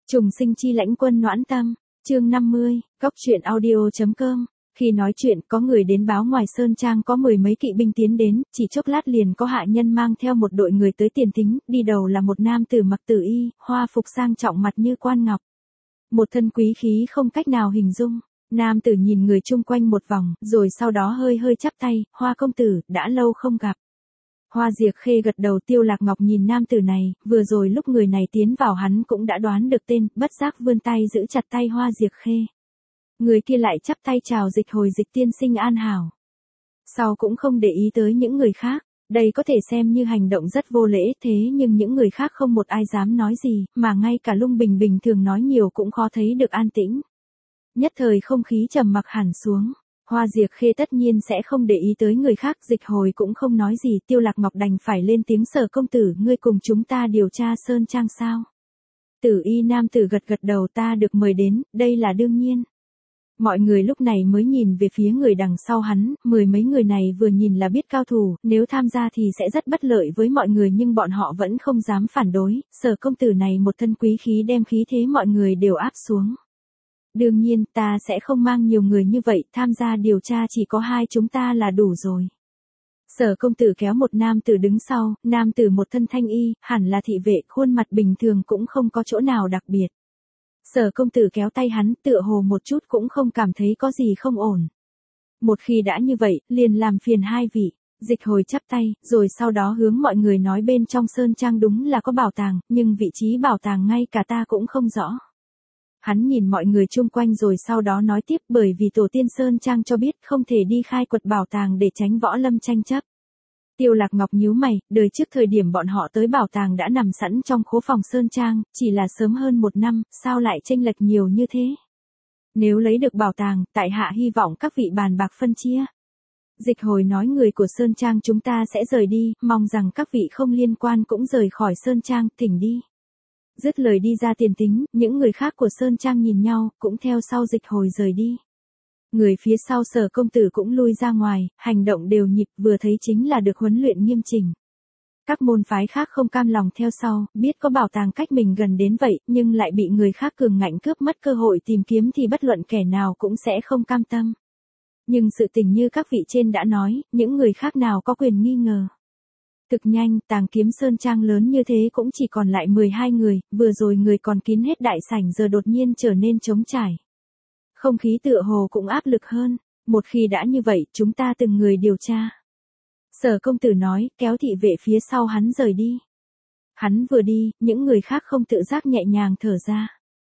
Trùng sinh chi lãnh quân noãn tâm, chương 50, góc truyện audio.com. Khi nói chuyện, có người đến báo ngoài sơn trang có 10 mấy kỵ binh tiến đến, chỉ chốc lát liền có hạ nhân mang theo một đội người tới tiền thính, đi đầu là một nam tử mặc tử y, hoa phục sang trọng mặt như quan ngọc. Một thân quý khí không cách nào hình dung. Nam tử nhìn người chung quanh một vòng, rồi sau đó hơi hơi chắp tay, Hoa công tử, đã lâu không gặp. Hoa Diệc Khê gật đầu. Tiêu Lạc Ngọc nhìn nam tử này, vừa rồi lúc người này tiến vào hắn cũng đã đoán được tên, bất giác vươn tay giữ chặt tay Hoa Diệc Khê. Người kia lại chắp tay chào Dịch Hồi. Dịch tiên sinh an hảo. Sau cũng không để ý tới những người khác, đây có thể xem như hành động rất vô lễ, thế nhưng những người khác không một ai dám nói gì, mà ngay cả Lung Bình bình thường nói nhiều cũng khó thấy được an tĩnh. Nhất thời không khí trầm mặc hẳn xuống. Hoa Diệc Khê tất nhiên sẽ không để ý tới người khác, Dịch Hồi cũng không nói gì. Tiêu Lạc Ngọc đành phải lên tiếng, Sở công tử, ngươi cùng chúng ta điều tra sơn trang sao? Tử y nam tử gật gật đầu, ta được mời đến, đây là đương nhiên. Mọi người lúc này mới nhìn về phía người đằng sau hắn, 10 mấy người này vừa nhìn là biết cao thủ, nếu tham gia thì sẽ rất bất lợi với mọi người, nhưng bọn họ vẫn không dám phản đối. Sở công tử này một thân quý khí đem khí thế mọi người đều áp xuống. Đương nhiên, ta sẽ không mang nhiều người như vậy, tham gia điều tra chỉ có 2 chúng ta là đủ rồi. Sở công tử kéo một nam tử đứng sau, nam tử một thân thanh y, hẳn là thị vệ, khuôn mặt bình thường cũng không có chỗ nào đặc biệt. Sở công tử kéo tay hắn, tựa hồ một chút cũng không cảm thấy có gì không ổn. Một khi đã như vậy, liền làm phiền 2 vị. Dịch Hồi chắp tay, rồi sau đó hướng mọi người nói, bên trong sơn trang đúng là có bảo tàng, nhưng vị trí bảo tàng ngay cả ta cũng không rõ. Hắn nhìn mọi người chung quanh rồi sau đó nói tiếp, bởi vì tổ tiên sơn trang cho biết không thể đi khai quật bảo tàng để tránh võ lâm tranh chấp. Tiêu Lạc Ngọc nhíu mày, đời trước thời điểm bọn họ tới bảo tàng đã nằm sẵn trong khố phòng sơn trang, chỉ là sớm hơn 1 năm, sao lại chênh lệch nhiều như thế? Nếu lấy được bảo tàng, tại hạ hy vọng các vị bàn bạc phân chia. Dịch Hồi nói, người của sơn trang chúng ta sẽ rời đi, mong rằng các vị không liên quan cũng rời khỏi sơn trang, thỉnh đi. Dứt lời đi ra tiền thính, những người khác của sơn trang nhìn nhau, cũng theo sau Dịch Hồi rời đi. Người phía sau Sở công tử cũng lui ra ngoài, hành động đều nhịp, vừa thấy chính là được huấn luyện nghiêm chỉnh. Các môn phái khác không cam lòng theo sau, biết có bảo tàng cách mình gần đến vậy, nhưng lại bị người khác cường ngạnh cướp mất cơ hội tìm kiếm thì bất luận kẻ nào cũng sẽ không cam tâm. Nhưng sự tình như các vị trên đã nói, những người khác nào có quyền nghi ngờ. Thực nhanh, Tàng Kiếm sơn trang lớn như thế cũng chỉ còn lại 12 người, vừa rồi người còn kín hết đại sảnh giờ đột nhiên trở nên trống trải. Không khí tựa hồ cũng áp lực hơn, một khi đã như vậy, chúng ta từng người điều tra. Sở công tử nói, kéo thị vệ phía sau hắn rời đi. Hắn vừa đi, những người khác không tự giác nhẹ nhàng thở ra.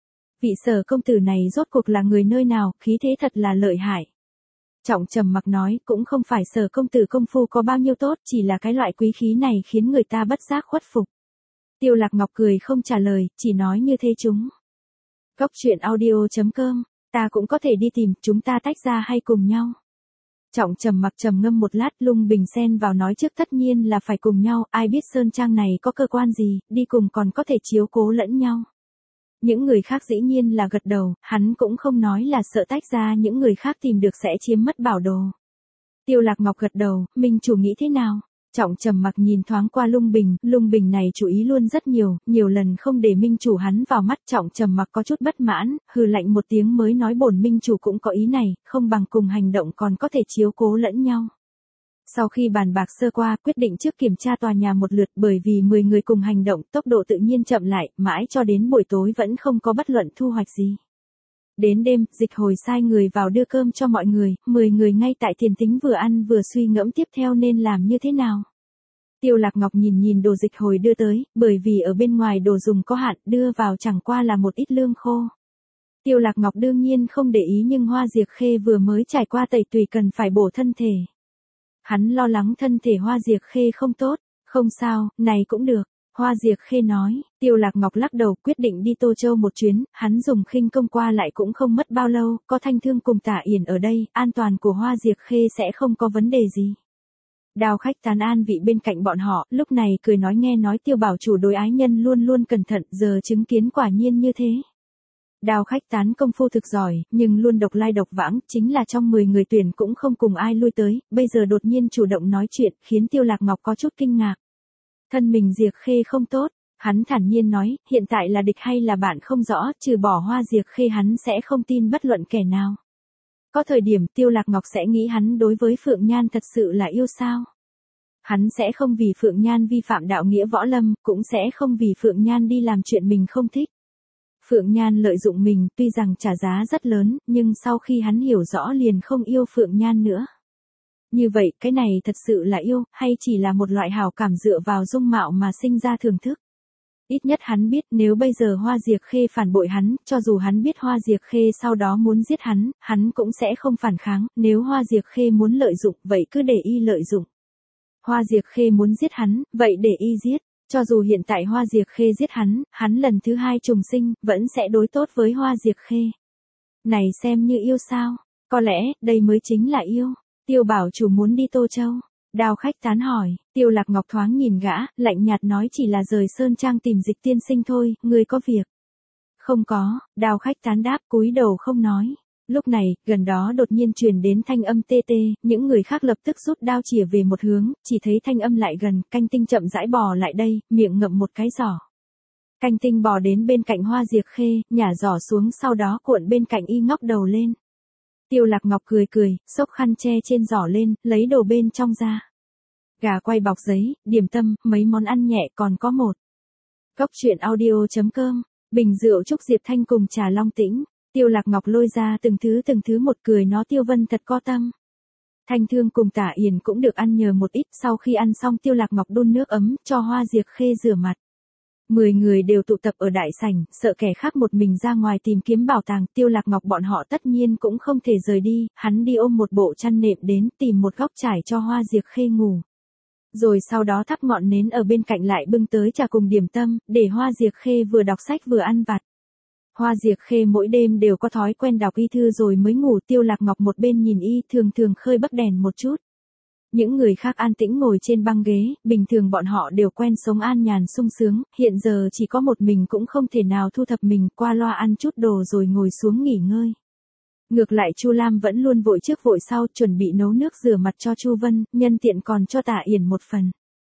Vị Sở công tử này rốt cuộc là người nơi nào, khí thế thật là lợi hại. Trọng trầm mặc nói, cũng không phải Sở công tử công phu có bao nhiêu tốt, chỉ là cái loại quý khí này khiến người ta bất giác khuất phục. Tiêu Lạc Ngọc cười không trả lời, chỉ nói như thế chúng. Góc truyện audio.com, ta cũng có thể đi tìm, chúng ta tách ra hay cùng nhau. Trọng trầm mặc trầm ngâm một lát, Lung Bình xen vào nói, trước tất nhiên là phải cùng nhau, ai biết sơn trang này có cơ quan gì, đi cùng còn có thể chiếu cố lẫn nhau. Những người khác dĩ nhiên là gật đầu, hắn cũng không nói là sợ tách ra những người khác tìm được sẽ chiếm mất bảo đồ. Tiêu Lạc Ngọc gật đầu, minh chủ nghĩ thế nào? Trọng trầm mặc nhìn thoáng qua Lung Bình này chú ý luôn rất nhiều, nhiều lần không để minh chủ hắn vào mắt. Trọng trầm mặc có chút bất mãn, hừ lạnh một tiếng mới nói, bổn minh chủ cũng có ý này, không bằng cùng hành động còn có thể chiếu cố lẫn nhau. Sau khi bàn bạc sơ qua, quyết định trước kiểm tra tòa nhà một lượt, bởi vì 10 người cùng hành động, tốc độ tự nhiên chậm lại, mãi cho đến buổi tối vẫn không có bất luận thu hoạch gì. Đến đêm, Dịch Hồi sai người vào đưa cơm cho mọi người, 10 người ngay tại tiền thính vừa ăn vừa suy ngẫm tiếp theo nên làm như thế nào. Tiêu Lạc Ngọc nhìn đồ Dịch Hồi đưa tới, bởi vì ở bên ngoài đồ dùng có hạn, đưa vào chẳng qua là một ít lương khô. Tiêu Lạc Ngọc đương nhiên không để ý, nhưng Hoa Diệc Khê vừa mới trải qua tẩy tùy cần phải bổ thân thể. Hắn lo lắng thân thể Hoa Diệc Khê không tốt. Không sao, này cũng được. Hoa Diệc Khê nói. Tiêu Lạc Ngọc lắc đầu, quyết định đi Tô Châu một chuyến, hắn dùng khinh công qua lại cũng không mất bao lâu, có Thanh Thương cùng Tả Yển ở đây, an toàn của Hoa Diệc Khê sẽ không có vấn đề gì. Đào Khách Tán an vị bên cạnh bọn họ, lúc này cười nói, nghe nói Tiêu bảo chủ đối ái nhân luôn luôn cẩn thận, giờ chứng kiến quả nhiên như thế. Đào Khách Tán công phu thực giỏi, nhưng luôn độc lai độc vãng, chính là trong 10 người tuyển cũng không cùng ai lui tới, bây giờ đột nhiên chủ động nói chuyện, khiến Tiêu Lạc Ngọc có chút kinh ngạc. Thân mình Diệc Khê không tốt, Hắn thản nhiên nói, hiện tại là địch hay là bạn không rõ, trừ bỏ Hoa Diệc Khê hắn sẽ không tin bất luận kẻ nào. Có thời điểm Tiêu Lạc Ngọc sẽ nghĩ hắn đối với Phượng Nhan thật sự là yêu sao. Hắn sẽ không vì Phượng Nhan vi phạm đạo nghĩa võ lâm, cũng sẽ không vì Phượng Nhan đi làm chuyện mình không thích. Phượng Nhan lợi dụng mình, tuy rằng trả giá rất lớn, nhưng sau khi hắn hiểu rõ liền không yêu Phượng Nhan nữa. Như vậy, cái này thật sự là yêu, hay chỉ là một loại hảo cảm dựa vào dung mạo mà sinh ra thưởng thức? Ít nhất hắn biết nếu bây giờ Hoa Diệc Khê phản bội hắn, cho dù hắn biết Hoa Diệc Khê sau đó muốn giết hắn cũng sẽ không phản kháng, nếu Hoa Diệc Khê muốn lợi dụng, vậy cứ để y lợi dụng. Hoa Diệc Khê muốn giết hắn, vậy để y giết. Cho dù hiện tại Hoa Diệc Khê giết hắn lần thứ hai trùng sinh, vẫn sẽ đối tốt với Hoa Diệc Khê. Này xem như yêu sao? Có lẽ, đây mới chính là yêu. Tiêu bảo chủ muốn đi Tô Châu. Đào Khách Tán hỏi, Tiêu Lạc Ngọc thoáng nhìn gã, lạnh nhạt nói chỉ là rời Sơn Trang tìm Dịch tiên sinh thôi, ngươi có việc. Không có, Đào Khách Tán đáp cúi đầu không nói. Lúc này, gần đó đột nhiên truyền đến thanh âm tê tê, những người khác lập tức rút đao chĩa về một hướng, chỉ thấy thanh âm lại gần, Canh Tinh chậm rãi bò lại đây, miệng ngậm một cái giỏ. Canh Tinh bò đến bên cạnh Hoa Diệc Khê, nhả giỏ xuống sau đó cuộn bên cạnh y ngóc đầu lên. Tiêu Lạc Ngọc cười cười, xốc khăn che trên giỏ lên, lấy đồ bên trong ra. Gà quay bọc giấy, điểm tâm, mấy món ăn nhẹ còn có một. Góc truyện audio.com, bình rượu Trúc Diệp Thanh cùng trà Long Tĩnh. Tiêu Lạc Ngọc lôi ra từng thứ một cười nó Tiêu Vân thật có tâm. Thanh Thương cùng Tả Yển cũng được ăn nhờ một ít, sau khi ăn xong Tiêu Lạc Ngọc đun nước ấm, cho Hoa Diệc Khê rửa mặt. 10 người đều tụ tập ở đại sảnh, sợ kẻ khác một mình ra ngoài tìm kiếm bảo tàng, Tiêu Lạc Ngọc bọn họ tất nhiên cũng không thể rời đi, hắn đi ôm một bộ chăn nệm đến, tìm một góc trải cho Hoa Diệc Khê ngủ. Rồi sau đó thắp ngọn nến ở bên cạnh lại bưng tới trà cùng điểm tâm, để Hoa Diệc Khê vừa đọc sách vừa ăn vặt. Hoa Diệc Khê mỗi đêm đều có thói quen đọc y thư rồi mới ngủ, Tiêu Lạc Ngọc một bên nhìn y thường khơi bấc đèn một chút. Những người khác an tĩnh ngồi trên băng ghế, bình thường bọn họ đều quen sống an nhàn sung sướng, hiện giờ chỉ có một mình cũng không thể nào thu thập mình, qua loa ăn chút đồ rồi ngồi xuống nghỉ ngơi. Ngược lại Chu Lam vẫn luôn vội trước vội sau, chuẩn bị nấu nước rửa mặt cho Chu Vân, nhân tiện còn cho Tả Yển một phần.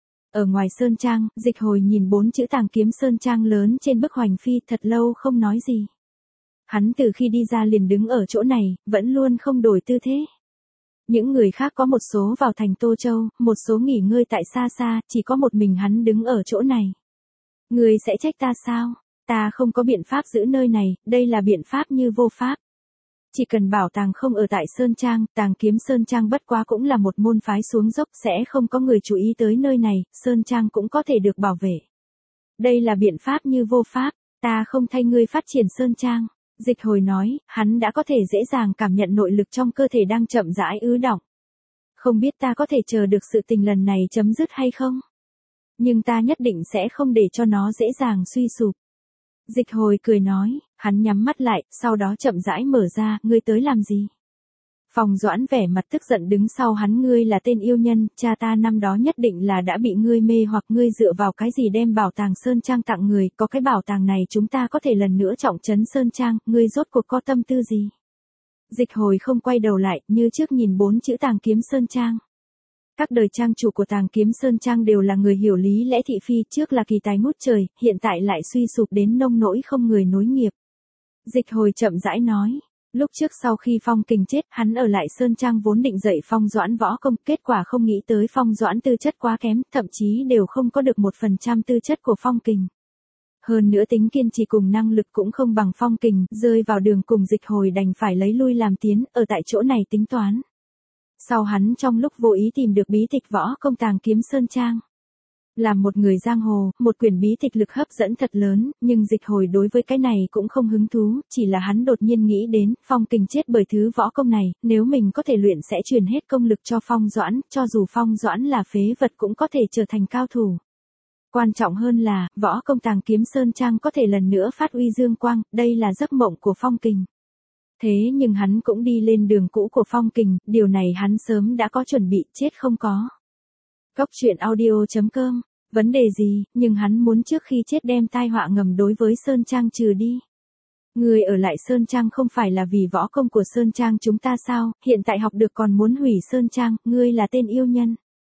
Ở ngoài Sơn Trang, Dịch Hồi nhìn 4 chữ Tàng Kiếm Sơn Trang lớn trên bức hoành phi, thật lâu không nói gì. Hắn từ khi đi ra liền đứng ở chỗ này, vẫn luôn không đổi tư thế. Những người khác có một số vào thành Tô Châu, một số nghỉ ngơi tại xa xa, chỉ có một mình hắn đứng ở chỗ này. Người sẽ trách ta sao? Ta không có biện pháp giữ nơi này, đây là biện pháp như vô pháp. Chỉ cần bảo tàng không ở tại Sơn Trang, Tàng Kiếm Sơn Trang bất quá cũng là một môn phái xuống dốc, sẽ không có người chú ý tới nơi này, Sơn Trang cũng có thể được bảo vệ. Đây là biện pháp như vô pháp, ta không thay ngươi phát triển Sơn Trang. Dịch Hồi nói, hắn đã có thể dễ dàng cảm nhận nội lực trong cơ thể đang chậm rãi ứ đọng. Không biết ta có thể chờ được sự tình lần này chấm dứt hay không? Nhưng ta nhất định sẽ không để cho nó dễ dàng suy sụp. Dịch Hồi cười nói, hắn nhắm mắt lại, sau đó chậm rãi mở ra, ngươi tới làm gì? Phong Doãn vẻ mặt tức giận đứng sau hắn, ngươi là tên yêu nhân, cha ta năm đó nhất định là đã bị ngươi mê hoặc ngươi dựa vào cái gì đem bảo tàng Sơn Trang tặng người, có cái bảo tàng này chúng ta có thể lần nữa trọng trấn Sơn Trang, ngươi rốt cuộc có tâm tư gì? Dịch Hồi không quay đầu lại, như trước nhìn 4 chữ Tàng Kiếm Sơn Trang. Các đời trang chủ của Tàng Kiếm Sơn Trang đều là người hiểu lý lẽ thị phi, trước là kỳ tài ngút trời, hiện tại lại suy sụp đến nông nỗi không người nối nghiệp. Dịch Hồi chậm rãi nói, lúc trước sau khi Phong Kình chết, hắn ở lại Sơn Trang vốn định dạy Phong Doãn võ công, kết quả không nghĩ tới Phong Doãn tư chất quá kém, thậm chí đều không có được 1% tư chất của Phong Kình. Hơn nữa tính kiên trì cùng năng lực cũng không bằng Phong Kình, rơi vào đường cùng Dịch Hồi đành phải lấy lui làm tiến, ở tại chỗ này tính toán. Sau hắn trong lúc vô ý tìm được bí tịch võ công Tàng Kiếm Sơn Trang. Làm một người giang hồ, một quyển bí tịch lực hấp dẫn thật lớn, nhưng Dịch Hồi đối với cái này cũng không hứng thú, chỉ là hắn đột nhiên nghĩ đến, Phong Kình chết bởi thứ võ công này, nếu mình có thể luyện sẽ truyền hết công lực cho Phong Doãn, cho dù Phong Doãn là phế vật cũng có thể trở thành cao thủ. Quan trọng hơn là, võ công Tàng Kiếm Sơn Trang có thể lần nữa phát uy dương quang, đây là giấc mộng của Phong Kình. Thế nhưng hắn cũng đi lên đường cũ của Phong Kình, điều này hắn sớm đã có chuẩn bị, chết không có. Góc truyện audio.com, vấn đề gì, nhưng hắn muốn trước khi chết đem tai họa ngầm đối với Sơn Trang trừ đi. Người ở lại Sơn Trang không phải là vì võ công của Sơn Trang chúng ta sao, hiện tại học được còn muốn hủy Sơn Trang, ngươi là tên yêu nhân.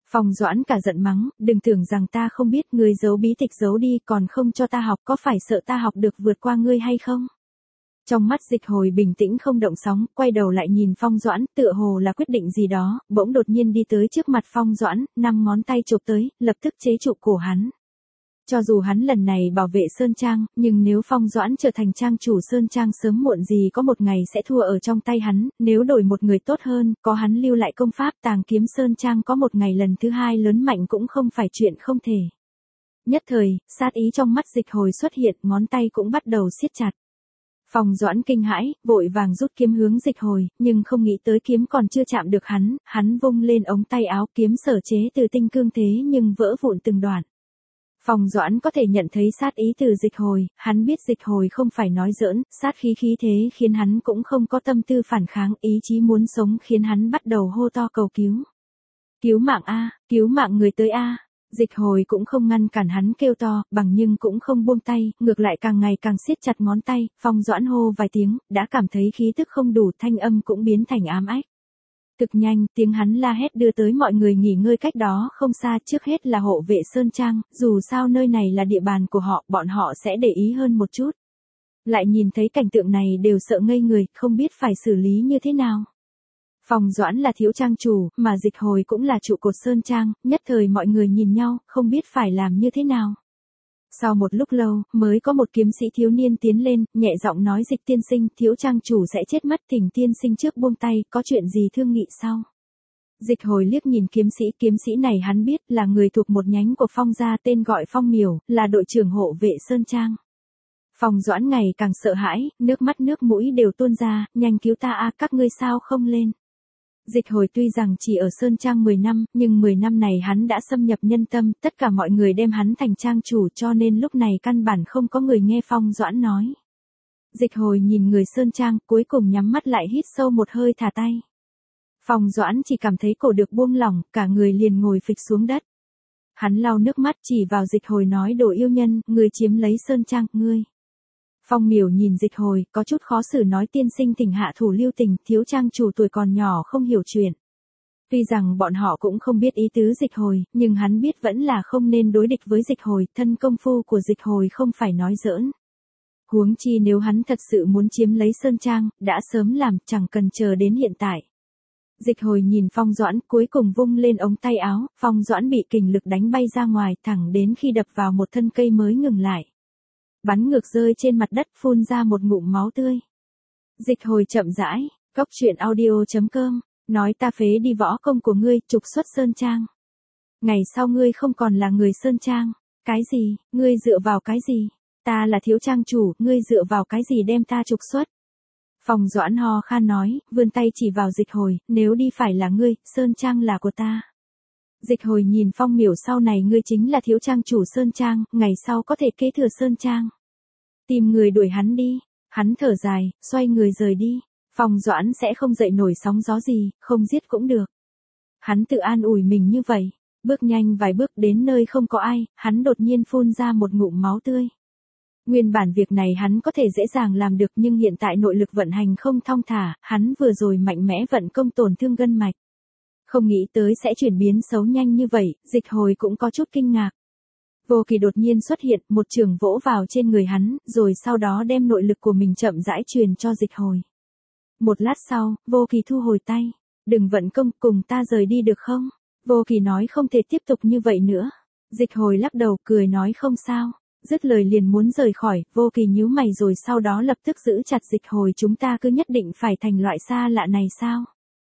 Phong Doãn cả giận mắng, đừng tưởng rằng ta không biết, ngươi giấu bí tịch giấu đi còn không cho ta học, có phải sợ ta học được vượt qua ngươi hay không? Trong mắt Dịch Hồi bình tĩnh không động sóng, quay đầu lại nhìn Phong Doãn, tựa hồ là quyết định gì đó, bỗng đột nhiên đi tới trước mặt Phong Doãn, 5 ngón tay chụp tới, lập tức chế trụ cổ hắn. Cho dù hắn lần này bảo vệ Sơn Trang, nhưng nếu Phong Doãn trở thành trang chủ Sơn Trang sớm muộn gì có một ngày sẽ thua ở trong tay hắn, nếu đổi một người tốt hơn, có hắn lưu lại công pháp Tàng Kiếm Sơn Trang có một ngày lần thứ hai lớn mạnh cũng không phải chuyện không thể. Nhất thời, sát ý trong mắt Dịch Hồi xuất hiện, ngón tay cũng bắt đầu siết chặt. Phong Doãn kinh hãi, vội vàng rút kiếm hướng Dịch Hồi, nhưng không nghĩ tới kiếm còn chưa chạm được hắn vung lên ống tay áo, kiếm sở chế từ tinh cương thế nhưng vỡ vụn từng đoạn. Phong Doãn có thể nhận thấy sát ý từ Dịch Hồi, hắn biết Dịch Hồi không phải nói giỡn, sát khí khí thế khiến hắn cũng không có tâm tư phản kháng, ý chí muốn sống khiến hắn bắt đầu hô to cầu cứu. Cứu mạng a, cứu mạng người tới a. Dịch Hồi cũng không ngăn cản hắn kêu to, bằng nhưng cũng không buông tay, ngược lại càng ngày càng siết chặt ngón tay, Phong Doãn hô vài tiếng, đã cảm thấy khí tức không đủ, thanh âm cũng biến thành ám ách. Cực nhanh, tiếng hắn la hét đưa tới mọi người nghỉ ngơi cách đó không xa, trước hết là hộ vệ Sơn Trang, dù sao nơi này là địa bàn của họ, bọn họ sẽ để ý hơn một chút. Lại nhìn thấy cảnh tượng này đều sợ ngây người, không biết phải xử lý như thế nào. Phong Doãn là thiếu trang chủ, mà Dịch Hồi cũng là trụ cột Sơn Trang, nhất thời mọi người nhìn nhau, không biết phải làm như thế nào. Sau một lúc lâu, mới có một kiếm sĩ thiếu niên tiến lên, nhẹ giọng nói Dịch tiên sinh, thiếu trang chủ sẽ chết mất, thỉnh tiên sinh trước buông tay, có chuyện gì thương nghị sau. Dịch Hồi liếc nhìn kiếm sĩ này hắn biết là người thuộc một nhánh của Phong gia tên gọi Phong Miểu, là đội trưởng hộ vệ Sơn Trang. Phong Doãn ngày càng sợ hãi, nước mắt nước mũi đều tuôn ra, nhanh cứu ta a, các ngươi sao không lên. Dịch Hồi tuy rằng chỉ ở Sơn Trang 10 năm, nhưng 10 năm này hắn đã xâm nhập nhân tâm, tất cả mọi người đem hắn thành trang chủ cho nên lúc này căn bản không có người nghe Phong Doãn nói. Dịch Hồi nhìn người Sơn Trang, cuối cùng nhắm mắt lại hít sâu một hơi thả tay. Phong Doãn chỉ cảm thấy cổ được buông lỏng, cả người liền ngồi phịch xuống đất. Hắn lau nước mắt chỉ vào Dịch Hồi nói đồ yêu nhân, người chiếm lấy Sơn Trang, ngươi. Phong Miểu nhìn Dịch Hồi, có chút khó xử nói tiên sinh thỉnh hạ thủ lưu tình, thiếu trang chủ tuổi còn nhỏ không hiểu chuyện. Tuy rằng bọn họ cũng không biết ý tứ Dịch Hồi, nhưng hắn biết vẫn là không nên đối địch với Dịch Hồi, thân công phu của Dịch Hồi không phải nói giỡn. Huống chi nếu hắn thật sự muốn chiếm lấy Sơn Trang, đã sớm làm, chẳng cần chờ đến hiện tại. Dịch Hồi nhìn Phong Doãn, cuối cùng vung lên ống tay áo, Phong Doãn bị kình lực đánh bay ra ngoài, thẳng đến khi đập vào một thân cây mới ngừng lại. Bắn ngược rơi trên mặt đất, phun ra một ngụm máu tươi. Dịch Hồi chậm rãi, Cốc Truyện Audio.com, nói ta phế đi võ công của ngươi, trục xuất Sơn Trang. Ngày sau ngươi không còn là người Sơn Trang. Cái gì, ngươi dựa vào cái gì? Ta là thiếu trang chủ, ngươi dựa vào cái gì đem ta trục xuất? Phong Doãn ho khan nói, vươn tay chỉ vào Dịch Hồi, nếu đi phải là ngươi, Sơn Trang là của ta. Dịch Hồi nhìn Phong Miểu, sau này ngươi chính là thiếu trang chủ Sơn Trang, ngày sau có thể kế thừa Sơn Trang. Tìm người đuổi hắn đi. Hắn thở dài, xoay người rời đi. Phong Doãn sẽ không dậy nổi sóng gió gì, không giết cũng được. Hắn tự an ủi mình như vậy. Bước nhanh vài bước đến nơi không có ai, hắn đột nhiên phun ra một ngụm máu tươi. Nguyên bản việc này hắn có thể dễ dàng làm được nhưng hiện tại nội lực vận hành không thong thả, hắn vừa rồi mạnh mẽ vận công tổn thương gân mạch. Không nghĩ tới sẽ chuyển biến xấu nhanh như vậy, Dịch Hồi cũng có chút kinh ngạc. Vô Kỳ đột nhiên xuất hiện, một trường vỗ vào trên người hắn, rồi sau đó đem nội lực của mình chậm rãi truyền cho Dịch Hồi. Một lát sau, Vô Kỳ thu hồi tay. Đừng vận công, cùng ta rời đi được không? Vô Kỳ nói không thể tiếp tục như vậy nữa. Dịch Hồi lắc đầu, cười nói không sao. Dứt lời liền muốn rời khỏi, Vô Kỳ nhíu mày rồi sau đó lập tức giữ chặt Dịch Hồi, chúng ta cứ nhất định phải thành loại xa lạ này sao?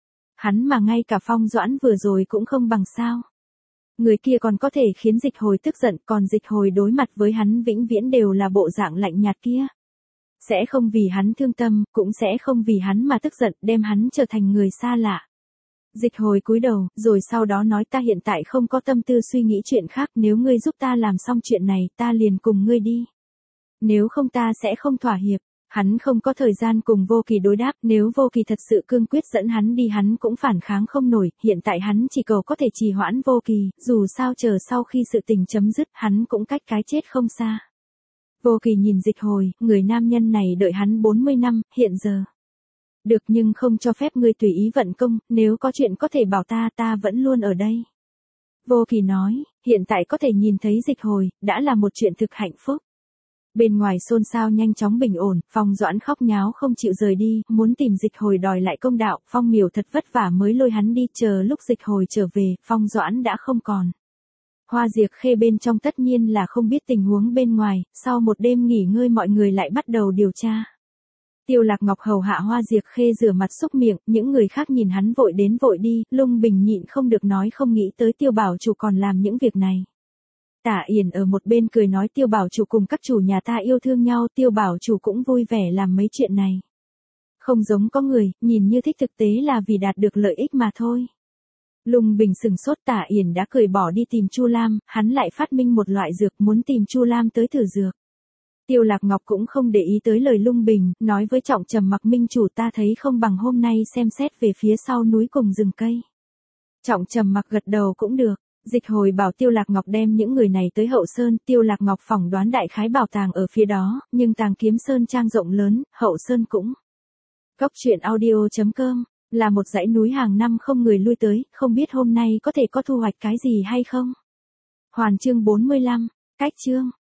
Hắn mà ngay cả Phong Doãn vừa rồi cũng không bằng sao. Người kia còn có thể khiến Dịch Hồi tức giận, còn Dịch Hồi đối mặt với hắn vĩnh viễn đều là bộ dạng lạnh nhạt kia. Sẽ không vì hắn thương tâm, cũng sẽ không vì hắn mà tức giận, đem hắn trở thành người xa lạ. Dịch Hồi cúi đầu, rồi sau đó nói ta hiện tại không có tâm tư suy nghĩ chuyện khác, nếu ngươi giúp ta làm xong chuyện này, ta liền cùng ngươi đi. Nếu không ta sẽ không thỏa hiệp. Hắn không có thời gian cùng Vô Kỳ đối đáp, nếu Vô Kỳ thật sự cương quyết dẫn hắn đi hắn cũng phản kháng không nổi, hiện tại hắn chỉ cầu có thể trì hoãn Vô Kỳ, dù sao chờ sau khi sự tình chấm dứt hắn cũng cách cái chết không xa. Vô Kỳ nhìn Dịch Hồi, người nam nhân này đợi hắn 40 năm, hiện giờ. Được nhưng không cho phép ngươi tùy ý vận công, nếu có chuyện có thể bảo ta, ta vẫn luôn ở đây. Vô Kỳ nói, hiện tại có thể nhìn thấy Dịch Hồi, đã là một chuyện thực hạnh phúc. Bên ngoài xôn xao nhanh chóng bình ổn, Phong Doãn khóc nháo không chịu rời đi, muốn tìm Dịch Hồi đòi lại công đạo, Phong Miểu thật vất vả mới lôi hắn đi, chờ lúc Dịch Hồi trở về, Phong Doãn đã không còn. Hoa Diệp Khê bên trong tất nhiên là không biết tình huống bên ngoài, sau một đêm nghỉ ngơi mọi người lại bắt đầu điều tra. Tiêu Lạc Ngọc hầu hạ Hoa Diệp Khê rửa mặt xúc miệng, những người khác nhìn hắn vội đến vội đi, Lung Bình nhịn không được nói không nghĩ tới Tiêu bảo chủ còn làm những việc này. Tả Yển ở một bên cười nói Tiêu bảo chủ cùng các chủ nhà ta yêu thương nhau, Tiêu bảo chủ cũng vui vẻ làm mấy chuyện này. Không giống có người, nhìn như thích thực tế là vì đạt được lợi ích mà thôi. Lung Bình sừng sốt, Tả Yển đã cười bỏ đi tìm Chu Lam, hắn lại phát minh một loại dược muốn tìm Chu Lam tới thử dược. Tiêu Lạc Ngọc cũng không để ý tới lời Lung Bình, nói với Trọng Trầm Mặc minh chủ ta thấy không bằng hôm nay xem xét về phía sau núi cùng rừng cây. Trọng Trầm Mặc gật đầu cũng được. Dịch Hồi bảo Tiêu Lạc Ngọc đem những người này tới Hậu Sơn, Tiêu Lạc Ngọc phỏng đoán đại khái bảo tàng ở phía đó, nhưng Tàng Kiếm Sơn trang rộng lớn, Hậu Sơn cũng. Cốc truyện audio.com là một dãy núi hàng năm không người lui tới, không biết hôm nay có thể có thu hoạch cái gì hay không. Hoàn chương 45, cách chương.